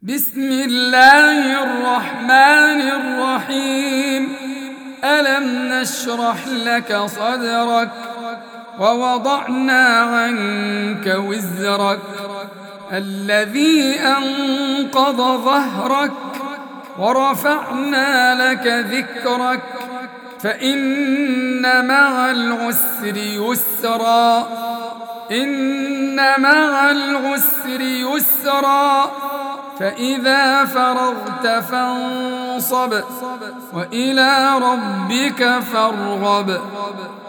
بسم الله الرحمن الرحيم. ألم نشرح لك صدرك ووضعنا عنك وزرك الذي أنقض ظهرك ورفعنا لك ذكرك فإن مع العسر يسرا إن مع العسر يسرا فإذا فرغت فانصب وإلى ربك فارغب.